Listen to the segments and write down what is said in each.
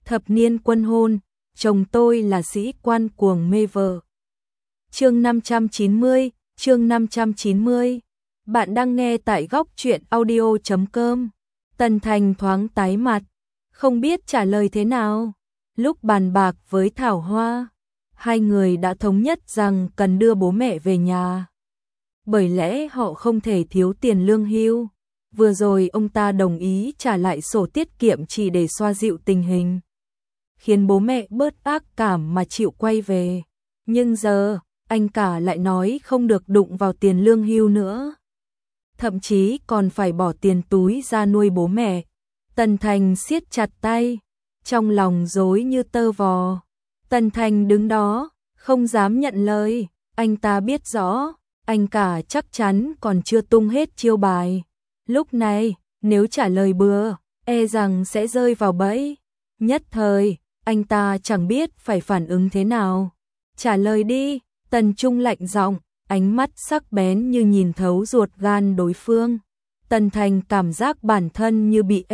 thập niên quân hôn, chồng tôi là sĩ quan cuồng mê vợ. Chương 590, chương 590. Bạn đang nghe tại góc truyện audio.com. Tần Thành thoáng tái mặt, không biết trả lời thế nào. Lúc bàn bạc với Thảo Hoa, hai người đã thống nhất rằng cần đưa bố mẹ về nhà. Bởi lẽ họ không thể thiếu tiền lương hưu. Vừa rồi ông ta đồng ý trả lại sổ tiết kiệm chỉ để xoa dịu tình hình, khiến bố mẹ bớt ác cảm mà chịu quay về. Nhưng giờ, anh cả lại nói không được đụng vào tiền lương hưu nữa. Thậm chí còn phải bỏ tiền túi ra nuôi bố mẹ. Tần Thành siết chặt tay, trong lòng rối như tơ vò. Tần Thành đứng đó, không dám nhận lời. Anh ta biết rõ, anh cả chắc chắn còn chưa tung hết chiêu bài. Lúc này, nếu trả lời bừa, e rằng sẽ rơi vào bẫy. Nhất thời, anh ta chẳng biết phải phản ứng thế nào. Trả lời đi, Tần Trung lạnh giọng, ánh mắt sắc bén như nhìn thấu ruột gan đối phương. Tần Thành cảm giác bản thân như bị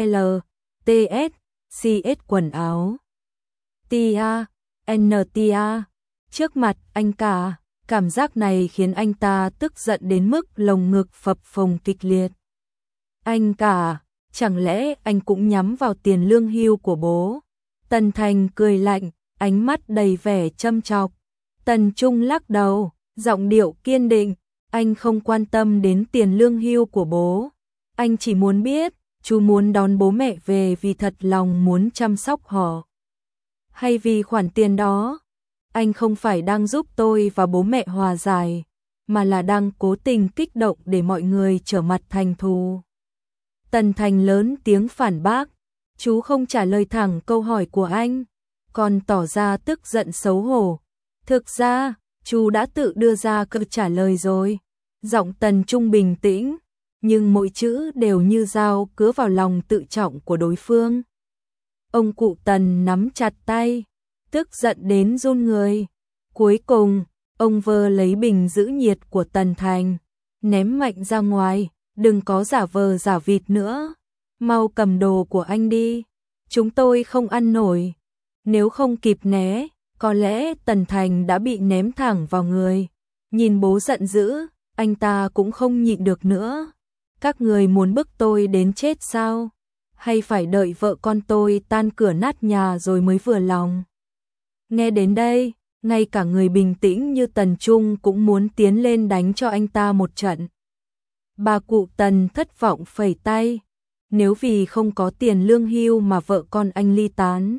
CS quần áo NTA trước mặt anh cả. Cảm giác này khiến anh ta tức giận đến mức lồng ngực phập phồng kịch liệt. Anh cả, chẳng lẽ anh cũng nhắm vào tiền lương hưu của bố? Tần Thành cười lạnh, ánh mắt đầy vẻ châm chọc. Tần Trung lắc đầu, giọng điệu kiên định, anh không quan tâm đến tiền lương hưu của bố. Anh chỉ muốn biết, chú muốn đón bố mẹ về vì thật lòng muốn chăm sóc họ, hay vì khoản tiền đó? Anh không phải đang giúp tôi và bố mẹ hòa giải, mà là đang cố tình kích động để mọi người trở mặt thành thù. Tần Thành lớn tiếng phản bác, chú không trả lời thẳng câu hỏi của anh, còn tỏ ra tức giận xấu hổ. Thực ra, chú đã tự đưa ra câu trả lời rồi. Giọng Tần Trung bình tĩnh, nhưng mỗi chữ đều như dao cứa vào lòng tự trọng của đối phương. Ông cụ Tần nắm chặt tay, tức giận đến run người. Cuối cùng, ông vơ lấy bình giữ nhiệt của Tần Thành, ném mạnh ra ngoài, đừng có giả vờ giả vịt nữa. Mau cầm đồ của anh đi, chúng tôi không ăn nổi. Nếu không kịp né, có lẽ Tần Thành đã bị ném thẳng vào người. Nhìn bố giận dữ, anh ta cũng không nhịn được nữa. Các người muốn bức tôi đến chết sao? Hay phải đợi vợ con tôi tan cửa nát nhà rồi mới vừa lòng? Nghe đến đây, ngay cả người bình tĩnh như Tần Trung cũng muốn tiến lên đánh cho anh ta một trận. Bà cụ Tần thất vọng phẩy tay. Nếu vì không có tiền lương hưu mà vợ con anh ly tán,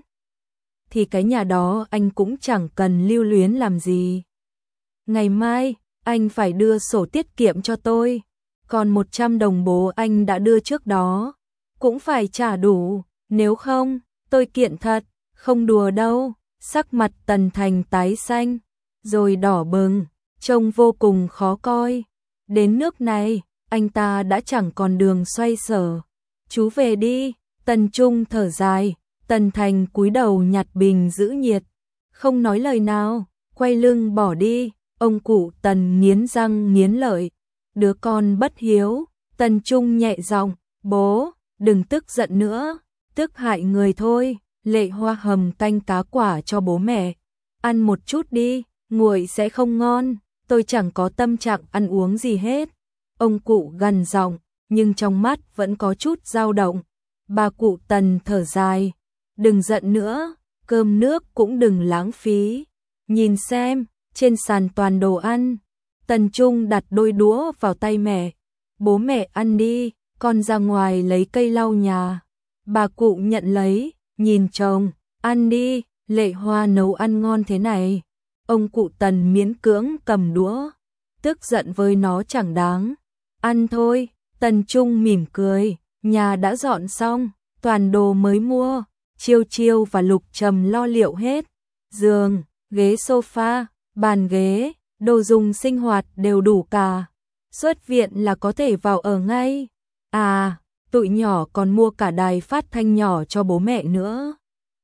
thì cái nhà đó anh cũng chẳng cần lưu luyến làm gì. Ngày mai, anh phải đưa sổ tiết kiệm cho tôi. Còn 100 đồng bố anh đã đưa trước đó, cũng phải trả đủ. Nếu không, tôi kiện thật, không đùa đâu. Sắc mặt Tần Thành tái xanh, rồi đỏ bừng, trông vô cùng khó coi. Đến nước này, anh ta đã chẳng còn đường xoay sở. Chú về đi. Tần Trung thở dài. Tần Thành cúi đầu nhặt bình giữ nhiệt, không nói lời nào, quay lưng bỏ đi. Ông cụ Tần nghiến răng nghiến lợi. Đứa con bất hiếu. Tần Trung nhẹ giọng, bố, đừng tức giận nữa, tức hại người thôi. Lệ Hoa hầm canh cá quả cho bố mẹ, ăn một chút đi, nguội sẽ không ngon. Tôi chẳng có tâm trạng ăn uống gì hết. Ông cụ gằn giọng, nhưng trong mắt vẫn có chút dao động. Bà cụ Tần thở dài, đừng giận nữa, cơm nước cũng đừng lãng phí. Nhìn xem, trên sàn toàn đồ ăn. Tần Trung đặt đôi đũa vào tay mẹ. Bố mẹ ăn đi, con ra ngoài lấy cây lau nhà. Bà cụ nhận lấy, nhìn chồng, ăn đi, Lệ Hoa nấu ăn ngon thế này. Ông cụ Tần miễn cưỡng cầm đũa, tức giận với nó chẳng đáng. Ăn thôi. Tần Trung mỉm cười, nhà đã dọn xong, toàn đồ mới mua. Chiêu Chiêu và Lục Trầm lo liệu hết. Giường, ghế sofa, bàn ghế, đồ dùng sinh hoạt đều đủ cả. Xuất viện là có thể vào ở ngay. À, tụi nhỏ còn mua cả đài phát thanh nhỏ cho bố mẹ nữa.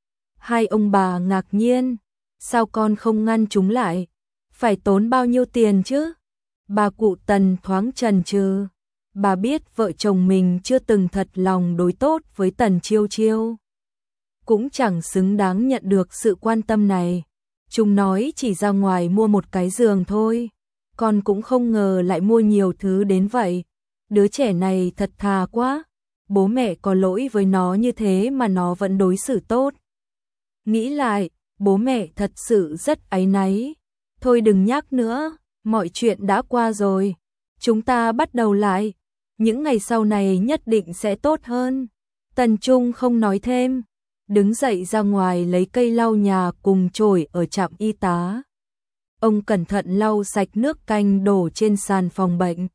Hai ông bà ngạc nhiên, sao con không ngăn chúng lại? Phải tốn bao nhiêu tiền chứ? Bà cụ Tần thoáng chần chừ. Bà biết vợ chồng mình chưa từng thật lòng đối tốt với Tần Chiêu Chiêu. cũng chẳng xứng đáng nhận được sự quan tâm này. Chúng nói chỉ ra ngoài mua một cái giường thôi, con cũng không ngờ lại mua nhiều thứ đến vậy. Đứa trẻ này thật thà quá, bố mẹ có lỗi với nó như thế mà nó vẫn đối xử tốt. Nghĩ lại, bố mẹ thật sự rất áy náy. Thôi đừng nhắc nữa, mọi chuyện đã qua rồi. Chúng ta bắt đầu lại. Những ngày sau này nhất định sẽ tốt hơn. Tần Trung không nói thêm, đứng dậy ra ngoài lấy cây lau nhà cùng chổi ở trạm y tá. Ông cẩn thận lau sạch nước canh đổ trên sàn phòng bệnh.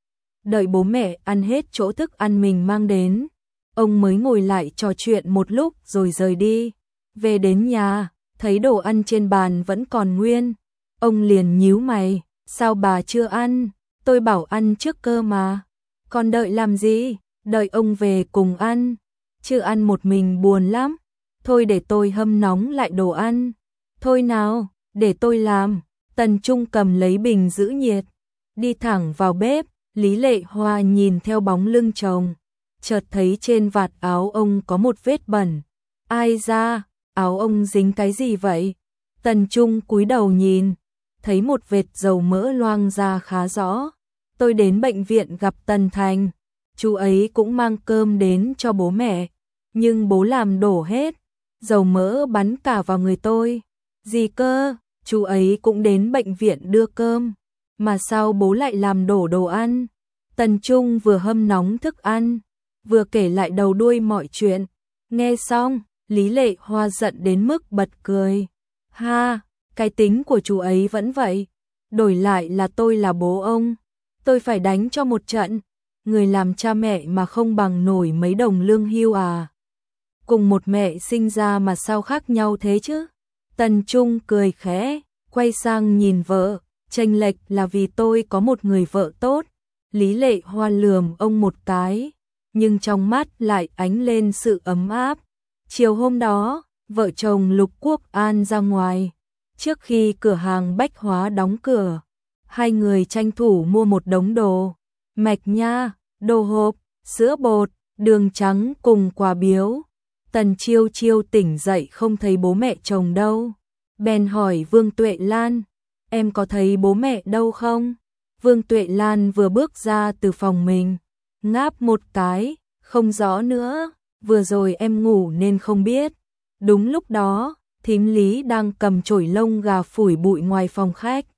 Đợi bố mẹ ăn hết chỗ thức ăn mình mang đến, ông mới ngồi lại trò chuyện một lúc rồi rời đi. Về đến nhà, thấy đồ ăn trên bàn vẫn còn nguyên. Ông liền nhíu mày, sao bà chưa ăn? Tôi bảo ăn trước cơ mà. Còn đợi làm gì? Đợi ông về cùng ăn. Chứ ăn một mình buồn lắm. Thôi để tôi hâm nóng lại đồ ăn. Thôi nào, để tôi làm. Tần Trung cầm lấy bình giữ nhiệt, đi thẳng vào bếp. Lý Lệ Hoa nhìn theo bóng lưng chồng, chợt thấy trên vạt áo ông có một vết bẩn. Ai da, áo ông dính cái gì vậy? Tần Trung cúi đầu nhìn, thấy một vệt dầu mỡ loang ra khá rõ. Tôi đến bệnh viện gặp Tần Thành, chú ấy cũng mang cơm đến cho bố mẹ, nhưng bố làm đổ hết, dầu mỡ bắn cả vào người tôi. Gì cơ, chú ấy cũng đến bệnh viện đưa cơm, mà sao bố lại làm đổ đồ ăn? Tần Trung vừa hâm nóng thức ăn, vừa kể lại đầu đuôi mọi chuyện. Nghe xong, Lý Lệ Hoa giận đến mức bật cười. Ha, cái tính của chú ấy vẫn vậy. Đổi lại là tôi là bố ông, tôi phải đánh cho một trận. Người làm cha mẹ mà không bằng nổi mấy đồng lương hưu à? Cùng một mẹ sinh ra mà sao khác nhau thế chứ? Tần Trung cười khẽ, quay sang nhìn vợ. Chênh lệch là vì tôi có một người vợ tốt. Lý Lệ Hoa lườm ông một cái, nhưng trong mắt lại ánh lên sự ấm áp. Chiều hôm đó, vợ chồng Lục Quốc An ra ngoài. Trước khi cửa hàng bách hóa đóng cửa, hai người tranh thủ mua một đống đồ. Mạch nha, đồ hộp, sữa bột, đường trắng cùng quà biếu. Tần Chiêu Chiêu tỉnh dậy không thấy bố mẹ chồng đâu. Bèn hỏi Vương Tuệ Lan, em có thấy bố mẹ đâu không? Vương Tuệ Lan vừa bước ra từ phòng mình, ngáp một cái, không rõ nữa, vừa rồi em ngủ nên không biết. Đúng lúc đó, thím Lý đang cầm chổi lông gà phủi bụi ngoài phòng khách.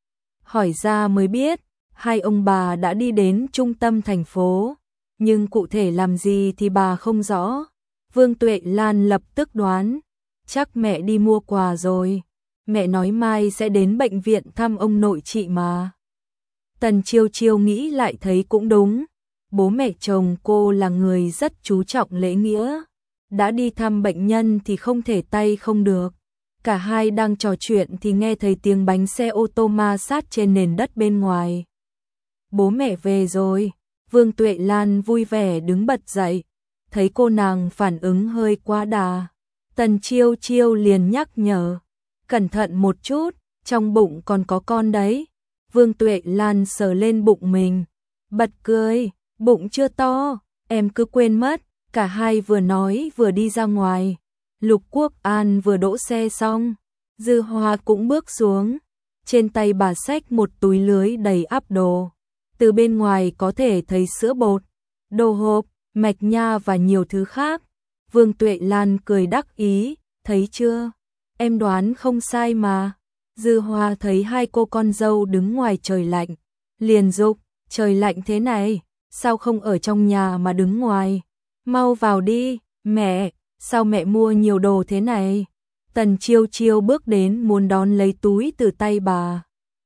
Hỏi ra mới biết, hai ông bà đã đi đến trung tâm thành phố, nhưng cụ thể làm gì thì bà không rõ. Vương Tuệ Lan lập tức đoán, chắc mẹ đi mua quà rồi. Mẹ nói mai sẽ đến bệnh viện thăm ông nội chị mà. Tần Chiêu Chiêu nghĩ lại thấy cũng đúng. Bố mẹ chồng cô là người rất chú trọng lễ nghĩa. Đã đi thăm bệnh nhân thì không thể tay không được. Cả hai đang trò chuyện thì nghe thấy tiếng bánh xe ô tô ma sát trên nền đất bên ngoài. Bố mẹ về rồi. Vương Tuệ Lan vui vẻ đứng bật dậy. Thấy cô nàng phản ứng hơi quá đà, Tần Chiêu Chiêu liền nhắc nhở. Cẩn thận một chút, trong bụng còn có con đấy. Vương Tuệ Lan sờ lên bụng mình, bật cười, bụng chưa to, em cứ quên mất. Cả hai vừa nói vừa đi ra ngoài. Lục Quốc An vừa đỗ xe xong, Dư Hoa cũng bước xuống. Trên tay bà xách một túi lưới đầy ắp đồ. Từ bên ngoài có thể thấy sữa bột, đồ hộp, mạch nha và nhiều thứ khác. Vương Tuệ Lan cười đắc ý, thấy chưa? Em đoán không sai mà. Dư Hoa thấy hai cô con dâu đứng ngoài trời lạnh, liền dục, trời lạnh thế này, sao không ở trong nhà mà đứng ngoài? Mau vào đi, mẹ, sao mẹ mua nhiều đồ thế này? Tần Chiêu Chiêu bước đến muốn đón lấy túi từ tay bà.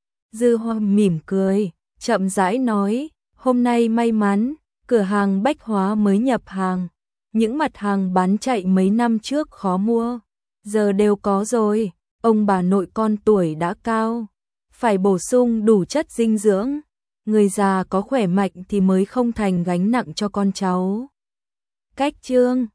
Dư Hoa mỉm cười, chậm rãi nói, hôm nay may mắn, cửa hàng bách hóa mới nhập hàng. Những mặt hàng bán chạy mấy năm trước khó mua, giờ đều có rồi. Ông bà nội con tuổi đã cao, phải bổ sung đủ chất dinh dưỡng. Người già có khỏe mạnh thì mới không thành gánh nặng cho con cháu. Cách chương